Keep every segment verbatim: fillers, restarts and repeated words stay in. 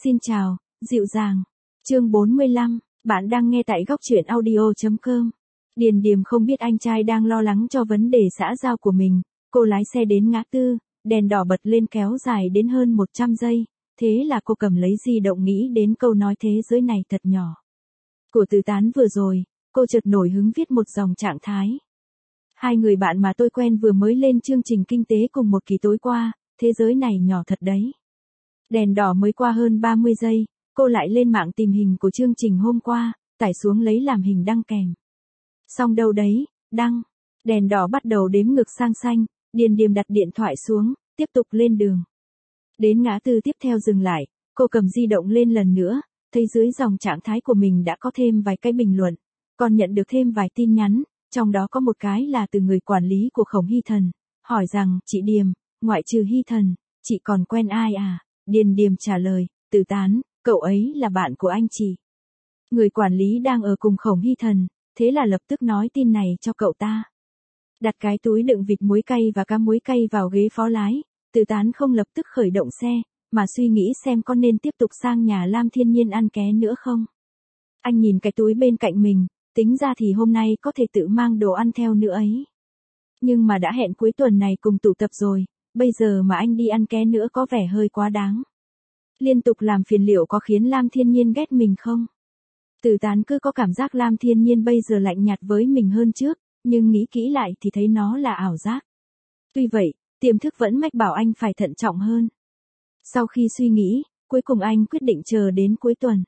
Xin chào, dịu dàng. Chương bốn mươi lăm, bạn đang nghe tại góc truyện audio chấm com. Điền Điềm không biết anh trai đang lo lắng cho vấn đề xã giao của mình, cô lái xe đến ngã tư, đèn đỏ bật lên kéo dài đến hơn một trăm giây, thế là cô cầm lấy di động nghĩ đến câu nói thế giới này thật nhỏ. Của Từ Tán vừa rồi, cô chợt nổi hứng viết một dòng trạng thái. Hai người bạn mà tôi quen vừa mới lên chương trình kinh tế cùng một kỳ tối qua, thế giới này nhỏ thật đấy. Đèn đỏ mới qua hơn ba mươi giây, cô lại lên mạng tìm hình của chương trình hôm qua, tải xuống lấy làm hình đăng kèm. Xong đâu đấy, đăng. Đèn đỏ bắt đầu đếm ngược sang xanh, Điền Điềm đặt điện thoại xuống, tiếp tục lên đường. Đến ngã tư tiếp theo dừng lại, cô cầm di động lên lần nữa, thấy dưới dòng trạng thái của mình đã có thêm vài cái bình luận, còn nhận được thêm vài tin nhắn, trong đó có một cái là từ người quản lý của Khổng Hy Thần, hỏi rằng, chị Điềm, ngoại trừ Hy Thần, chị còn quen ai à? Điền Điềm trả lời, Từ Tán, cậu ấy là bạn của anh chị. Người quản lý đang ở cùng Khổng Hy Thần, thế là lập tức nói tin này cho cậu ta. Đặt cái túi đựng vịt muối cay và cá muối cay vào ghế phó lái, Từ Tán không lập tức khởi động xe, mà suy nghĩ xem có nên tiếp tục sang nhà Lam Thiên Nhiên ăn ké nữa không. Anh nhìn cái túi bên cạnh mình, tính ra thì hôm nay có thể tự mang đồ ăn theo nữa ấy. Nhưng mà đã hẹn cuối tuần này cùng tụ tập rồi, bây giờ mà anh đi ăn ké nữa có vẻ hơi quá đáng. Liên tục làm phiền liệu có khiến Lam Thiên Nhiên ghét mình không? Từ Tán cứ có cảm giác Lam Thiên Nhiên bây giờ lạnh nhạt với mình hơn trước, nhưng nghĩ kỹ lại thì thấy nó là ảo giác. Tuy vậy, tiềm thức vẫn mách bảo anh phải thận trọng hơn. Sau khi suy nghĩ, cuối cùng anh quyết định chờ đến cuối tuần.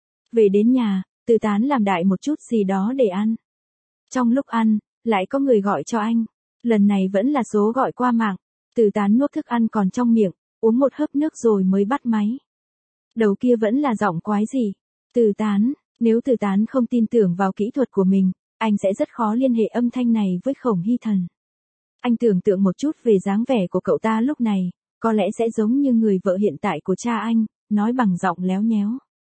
Về đến nhà, Từ Tán làm đại một chút gì đó để ăn. Trong lúc ăn, lại có người gọi cho anh. Lần này vẫn là số gọi qua mạng. Từ Tán nuốt thức ăn còn trong miệng, uống một hớp nước rồi mới bắt máy. Đầu kia vẫn là giọng quái gì. Từ Tán, nếu Từ Tán không tin tưởng vào kỹ thuật của mình, anh sẽ rất khó liên hệ âm thanh này với Khổng Hy Thần. Anh tưởng tượng một chút về dáng vẻ của cậu ta lúc này, có lẽ sẽ giống như người vợ hiện tại của cha anh, nói bằng giọng léo nhéo.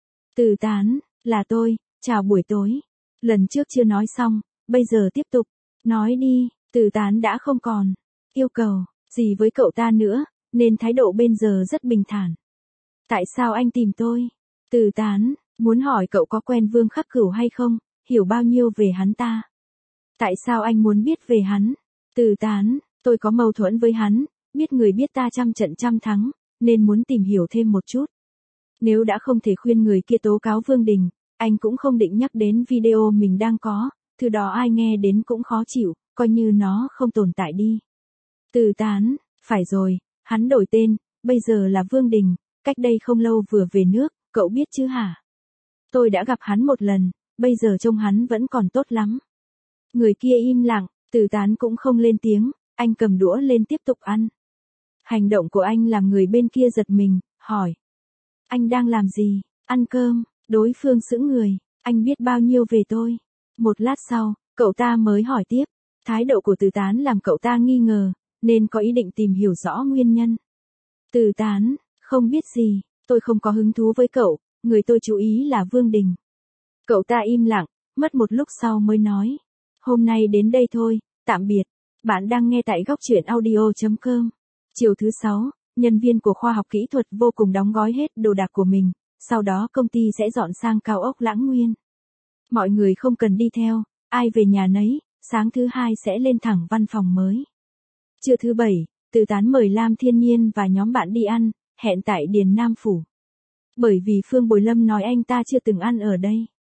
Từ Tán, là tôi, chào buổi tối. Lần trước chưa nói xong, bây giờ tiếp tục. Nói đi, Từ Tán đã không còn yêu cầu gì với cậu ta nữa, nên thái độ bây giờ rất bình thản. Tại sao anh tìm tôi? Từ Tán, muốn hỏi cậu có quen Vương Khắc Cửu hay không, hiểu bao nhiêu về hắn ta? Tại sao anh muốn biết về hắn? Từ Tán, tôi có mâu thuẫn với hắn, biết người biết ta trăm trận trăm thắng, nên muốn tìm hiểu thêm một chút. Nếu đã không thể khuyên người kia tố cáo Vương Đình, anh cũng không định nhắc đến video mình đang có, thứ đó ai nghe đến cũng khó chịu, coi như nó không tồn tại đi. Từ Tán, phải rồi, hắn đổi tên, bây giờ là Vương Đình, cách đây không lâu vừa về nước, cậu biết chứ hả? Tôi đã gặp hắn một lần, bây giờ trông hắn vẫn còn tốt lắm. Người kia im lặng, Từ Tán cũng không lên tiếng, anh cầm đũa lên tiếp tục ăn. Hành động của anh làm người bên kia giật mình, hỏi. Anh đang làm gì? Ăn cơm. Đối phương sững người, anh biết bao nhiêu về tôi? Một lát sau, cậu ta mới hỏi tiếp. Thái độ của Từ Tán làm cậu ta nghi ngờ, nên có ý định tìm hiểu rõ nguyên nhân. Từ Tán, không biết gì, tôi không có hứng thú với cậu, người tôi chú ý là Vương Đình. Cậu ta im lặng, mất một lúc sau mới nói. Hôm nay đến đây thôi, tạm biệt. Bạn đang nghe tại góc truyện audio chấm com. Chiều thứ sáu, nhân viên của khoa học kỹ thuật vô cùng đóng gói hết đồ đạc của mình, sau đó công ty sẽ dọn sang cao ốc Lãng Nguyên. Mọi người không cần đi theo, ai về nhà nấy, sáng thứ hai sẽ lên thẳng văn phòng mới. Trưa thứ bảy, Từ Tán mời Lam Thiên Nhiên và nhóm bạn đi ăn, hẹn tại Điền Nam Phủ. Bởi vì Phương Bồi Lâm nói anh ta chưa từng ăn ở đây.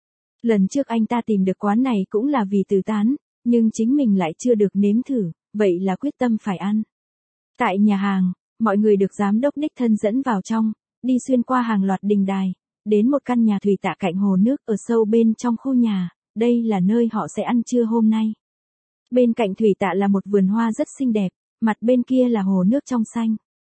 Lần trước anh ta tìm được quán này cũng là vì Từ Tán, nhưng chính mình lại chưa được nếm thử, vậy là quyết tâm phải ăn. Tại nhà hàng, mọi người được giám đốc đích thân dẫn vào trong, đi xuyên qua hàng loạt đình đài, đến một căn nhà thủy tạ cạnh hồ nước ở sâu bên trong khu nhà, đây là nơi họ sẽ ăn trưa hôm nay. Bên cạnh thủy tạ là một vườn hoa rất xinh đẹp, mặt bên kia là hồ nước trong xanh.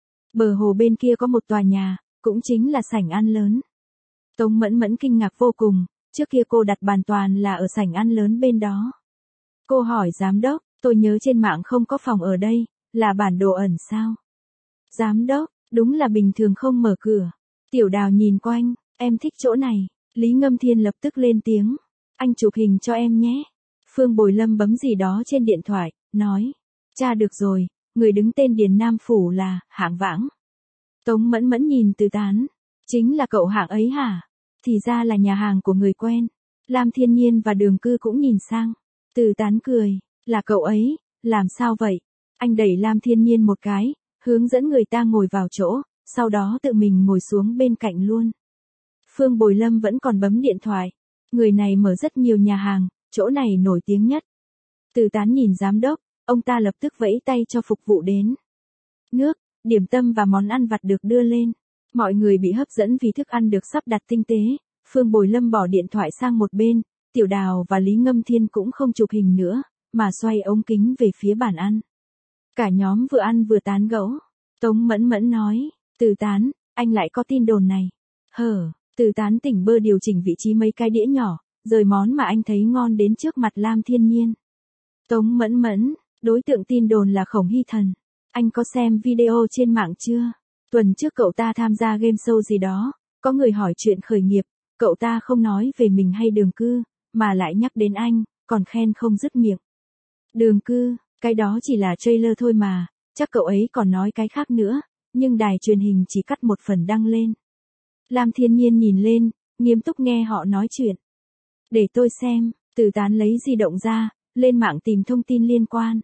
Bờ hồ bên kia có một tòa nhà, cũng chính là sảnh ăn lớn. Tống Mẫn Mẫn kinh ngạc vô cùng, trước kia cô đặt bàn toàn là ở sảnh ăn lớn bên đó. Cô hỏi giám đốc, tôi nhớ trên mạng không có phòng ở đây, là bản đồ ẩn sao? Giám đốc, đúng là bình thường không mở cửa. Tiểu Đào nhìn quanh, em thích chỗ này. Lý Ngâm Thiên lập tức lên tiếng, anh chụp hình cho em nhé. Phương Bồi Lâm bấm gì đó trên điện thoại, nói, tra được rồi, người đứng tên Điền Nam Phủ là Hạng Vãng. Tống Mẫn Mẫn nhìn Từ Tán, Chính là cậu hạng ấy hả? Thì ra là nhà hàng của người quen. Lam Thiên Nhiên và Đường Cư cũng nhìn sang. Từ Tán cười, là cậu ấy, làm sao vậy? Anh đẩy Lam Thiên Nhiên một cái, hướng dẫn người ta ngồi vào chỗ, sau đó tự mình ngồi xuống bên cạnh luôn. Phương Bồi Lâm vẫn còn bấm điện thoại. Người này mở rất nhiều nhà hàng, chỗ này nổi tiếng nhất. Từ Tán nhìn giám đốc, ông ta lập tức vẫy tay cho phục vụ đến. Nước, điểm tâm và món ăn vặt được đưa lên. Mọi người bị hấp dẫn vì thức ăn được sắp đặt tinh tế. Phương Bồi Lâm bỏ điện thoại sang một bên, Tiểu Đào và Lý Ngâm Thiên cũng không chụp hình nữa, mà xoay ống kính về phía bàn ăn. Cả nhóm vừa ăn vừa tán gẫu. Tống Mẫn Mẫn nói, Từ Tán, anh lại có tin đồn này. Hở, Từ Tán tỉnh bơ điều chỉnh vị trí mấy cái đĩa nhỏ, rời món mà anh thấy ngon đến trước mặt Lam Thiên Nhiên. Tống Mẫn Mẫn, đối tượng tin đồn là Khổng Hy Thần. Anh có xem video trên mạng chưa? Tuần trước cậu ta tham gia game show gì đó, có người hỏi chuyện khởi nghiệp, cậu ta không nói về mình hay Đường Cư, mà lại nhắc đến anh, còn khen không dứt miệng. Đường Cư, cái đó chỉ là trailer thôi mà, chắc cậu ấy còn nói cái khác nữa, nhưng đài truyền hình chỉ cắt một phần đăng lên. Lam Thiên Nhiên nhìn lên, nghiêm túc nghe họ nói chuyện. Để tôi xem, Từ Tán lấy di động ra, lên mạng tìm thông tin liên quan.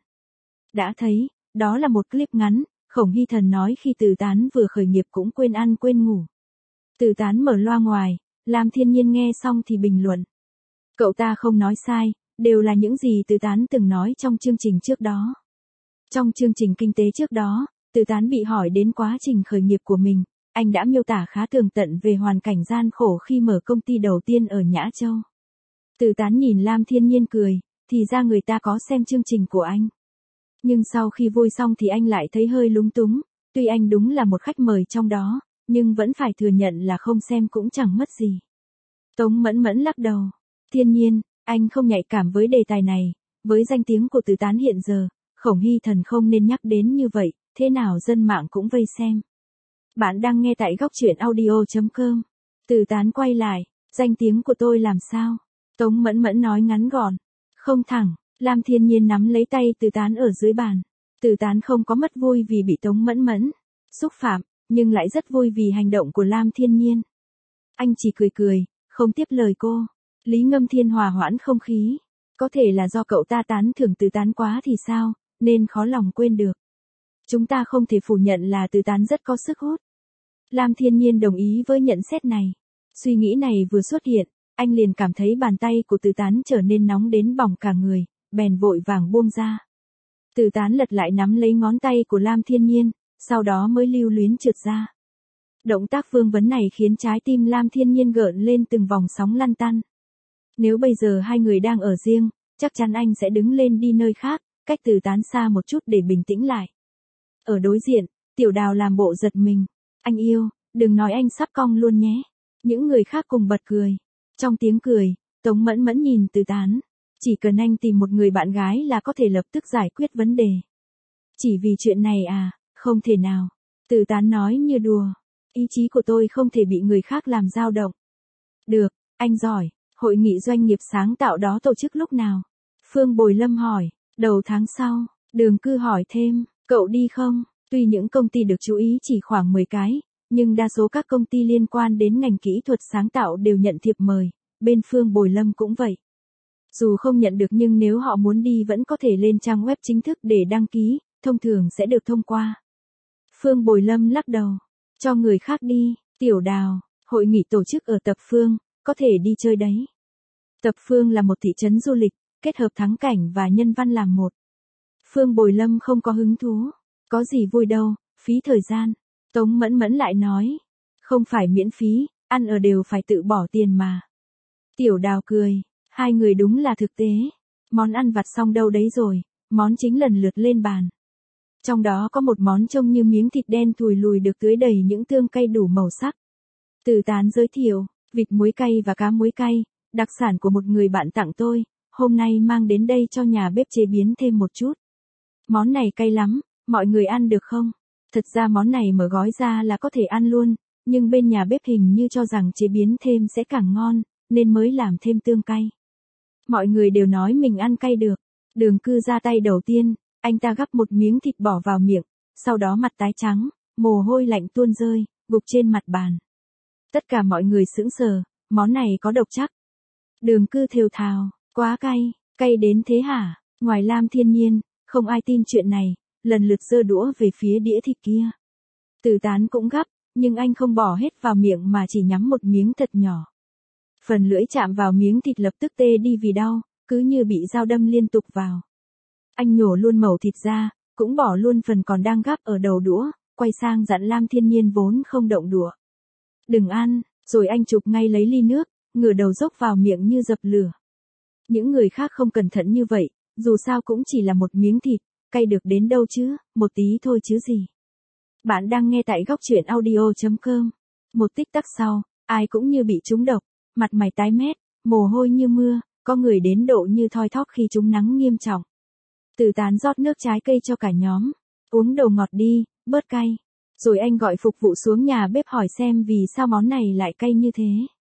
Đã thấy, đó là một clip ngắn, Khổng Hy Thần nói khi Từ Tán vừa khởi nghiệp cũng quên ăn quên ngủ. Từ Tán mở loa ngoài, Lam Thiên Nhiên nghe xong thì bình luận. Cậu ta không nói sai, đều là những gì Từ Tán từng nói trong chương trình trước đó. Trong chương trình kinh tế trước đó, Từ Tán bị hỏi đến quá trình khởi nghiệp của mình, anh đã miêu tả khá tường tận về hoàn cảnh gian khổ khi mở công ty đầu tiên ở Nhã Châu. Từ Tán nhìn Lam Thiên Nhiên cười, thì ra người ta có xem chương trình của anh. Nhưng sau khi vui xong thì anh lại thấy hơi lúng túng, tuy anh đúng là một khách mời trong đó, nhưng vẫn phải thừa nhận là không xem cũng chẳng mất gì. Tống Mẫn Mẫn lắc đầu. Thiên Nhiên, anh không nhạy cảm với đề tài này, với danh tiếng của Từ Tán hiện giờ, Khổng Hy Thần không nên nhắc đến như vậy, thế nào dân mạng cũng vây xem. Bạn đang nghe tại góc truyện audio chấm com. Từ Tán quay lại, danh tiếng của tôi làm sao? Tống Mẫn Mẫn nói ngắn gọn, không thẳng. Lam Thiên Nhiên nắm lấy tay Từ Tán ở dưới bàn. Từ Tán không có mất vui vì bị Tống Mẫn Mẫn xúc phạm, nhưng lại rất vui vì hành động của Lam Thiên Nhiên. Anh chỉ cười cười, không tiếp lời cô. Lý Ngâm Thiên hòa hoãn không khí. Có thể là do cậu ta tán thưởng Từ Tán quá thì sao, nên khó lòng quên được. Chúng ta không thể phủ nhận là Từ Tán rất có sức hút. Lam Thiên Nhiên đồng ý với nhận xét này. Suy nghĩ này vừa xuất hiện, anh liền cảm thấy bàn tay của Từ Tán trở nên nóng đến bỏng cả người, bèn vội vàng buông ra. Từ Tán lật lại nắm lấy ngón tay của Lam Thiên Nhiên, sau đó mới lưu luyến trượt ra. Động tác vương vấn này khiến trái tim Lam Thiên Nhiên gợn lên từng vòng sóng lăn tăn. Nếu bây giờ hai người đang ở riêng, chắc chắn anh sẽ đứng lên đi nơi khác, cách Từ Tán xa một chút để bình tĩnh lại. Ở đối diện, Tiểu Đào làm bộ giật mình. Anh yêu, đừng nói anh sắp cong luôn nhé. Những người khác cùng bật cười. Trong tiếng cười, Tống Mẫn Mẫn nhìn Từ Tán. Chỉ cần anh tìm một người bạn gái là có thể lập tức giải quyết vấn đề. Chỉ vì chuyện này à, không thể nào. Từ Tán nói như đùa. Ý chí của tôi không thể bị người khác làm dao động. Được, anh giỏi. Hội nghị doanh nghiệp sáng tạo đó tổ chức lúc nào? Phương Bồi Lâm hỏi. Đầu tháng sau. Đường Cư hỏi thêm, cậu đi không? Tuy những công ty được chú ý chỉ khoảng mười cái, nhưng đa số các công ty liên quan đến ngành kỹ thuật sáng tạo đều nhận thiệp mời. Bên Phương Bồi Lâm cũng vậy. Dù không nhận được nhưng nếu họ muốn đi vẫn có thể lên trang web chính thức để đăng ký, thông thường sẽ được thông qua. Phương Bồi Lâm lắc đầu. Cho người khác đi. Tiểu Đào, hội nghị tổ chức ở Tập Phương, có thể đi chơi đấy. Tập Phương là một thị trấn du lịch, kết hợp thắng cảnh và nhân văn làm một. Phương Bồi Lâm không có hứng thú. Có gì vui đâu, phí thời gian. Tống Mẫn Mẫn lại nói. Không phải miễn phí, ăn ở đều phải tự bỏ tiền mà. Tiểu Đào cười. Hai người đúng là thực tế. Món ăn vặt xong đâu đấy rồi, món chính lần lượt lên bàn. Trong đó có một món trông như miếng thịt đen thùi lùi được tưới đầy những tương cay đủ màu sắc. Từ Tán giới thiệu, vịt muối cay và cá muối cay, đặc sản của một người bạn tặng tôi, hôm nay mang đến đây cho nhà bếp chế biến thêm một chút. Món này cay lắm, mọi người ăn được không? Thật ra món này mở gói ra là có thể ăn luôn, nhưng bên nhà bếp hình như cho rằng chế biến thêm sẽ càng ngon, nên mới làm thêm tương cay. Mọi người đều nói mình ăn cay được. Đường Cư ra tay đầu tiên, anh ta gắp một miếng thịt bỏ vào miệng, sau đó mặt tái trắng, mồ hôi lạnh tuôn rơi, gục trên mặt bàn. Tất cả mọi người sững sờ, món này có độc chắc. Đường Cư thều thào, quá cay, cay đến thế hả? Ngoài Lam Thiên Nhiên, không ai tin chuyện này, lần lượt giơ đũa về phía đĩa thịt kia. Từ Tán cũng gắp, nhưng anh không bỏ hết vào miệng mà chỉ nhắm một miếng thật nhỏ. Phần lưỡi chạm vào miếng thịt lập tức tê đi vì đau, cứ như bị dao đâm liên tục vào. Anh nhổ luôn mẩu thịt ra, cũng bỏ luôn phần còn đang gắp ở đầu đũa, quay sang dặn Lam Thiên Nhiên vốn không động đũa. Đừng ăn, rồi anh chụp ngay lấy ly nước, ngửa đầu dốc vào miệng như dập lửa. Những người khác không cẩn thận như vậy, dù sao cũng chỉ là một miếng thịt, cay được đến đâu chứ, một tí thôi chứ gì. Bạn đang nghe tại góc truyện audio chấm com. Một tích tắc sau, ai cũng như bị trúng độc, mặt mày tái mét, mồ hôi như mưa, có người đến độ như thoi thóp khi trúng nắng nghiêm trọng. Từ Tán rót nước trái cây cho cả nhóm, uống đồ ngọt đi, bớt cay. Rồi anh gọi phục vụ xuống nhà bếp hỏi xem vì sao món này lại cay như thế.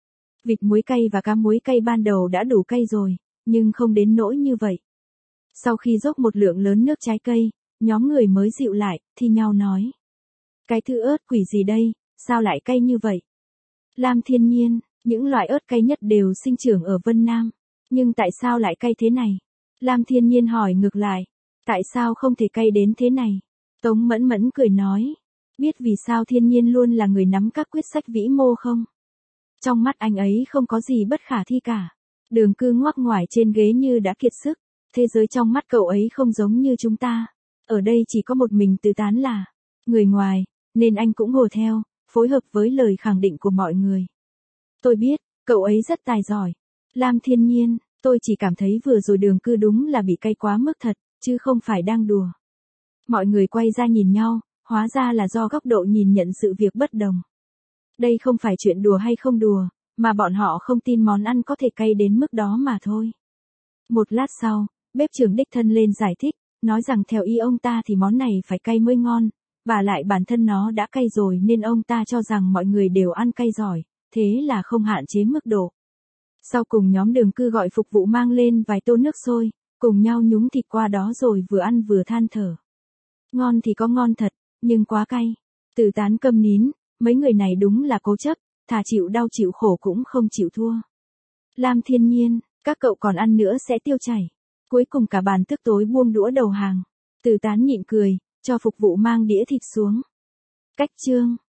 Vịt muối cay và cá muối cay ban đầu đã đủ cay rồi, nhưng không đến nỗi như vậy. Sau khi dốc một lượng lớn nước trái cây, nhóm người mới dịu lại, thì nhau nói. Cái thứ ớt quỷ gì đây, sao lại cay như vậy? Lam Thiên Nhiên, những loại ớt cay nhất đều sinh trưởng ở Vân Nam. Nhưng tại sao lại cay thế này? Lam Thiên Nhiên hỏi ngược lại. Tại sao không thể cay đến thế này? Tống Mẫn Mẫn cười nói. Biết vì sao Thiên Nhiên luôn là người nắm các quyết sách vĩ mô không? Trong mắt anh ấy không có gì bất khả thi cả. Đường Cư ngoắc ngoải trên ghế như đã kiệt sức. Thế giới trong mắt cậu ấy không giống như chúng ta. Ở đây chỉ có một mình Từ Tán là người ngoài, nên anh cũng hùa theo, phối hợp với lời khẳng định của mọi người. Tôi biết, cậu ấy rất tài giỏi. Lam Thiên Nhiên, tôi chỉ cảm thấy vừa rồi Đường Cư đúng là bị cay quá mức thật, chứ không phải đang đùa. Mọi người quay ra nhìn nhau, hóa ra là do góc độ nhìn nhận sự việc bất đồng. Đây không phải chuyện đùa hay không đùa, mà bọn họ không tin món ăn có thể cay đến mức đó mà thôi. Một lát sau, bếp trưởng đích thân lên giải thích, nói rằng theo ý ông ta thì món này phải cay mới ngon, và lại bản thân nó đã cay rồi nên ông ta cho rằng mọi người đều ăn cay giỏi, thế là không hạn chế mức độ. Sau cùng nhóm Đường Cư gọi phục vụ mang lên vài tô nước sôi, cùng nhau nhúng thịt qua đó rồi vừa ăn vừa than thở. Ngon thì có ngon thật, nhưng quá cay. Từ Tán câm nín, mấy người này đúng là cố chấp, thà chịu đau chịu khổ cũng không chịu thua. Lam Thiên Nhiên, các cậu còn ăn nữa sẽ tiêu chảy. Cuối cùng cả bàn thức tối buông đũa đầu hàng. Từ Tán nhịn cười, cho phục vụ mang đĩa thịt xuống. Cách chương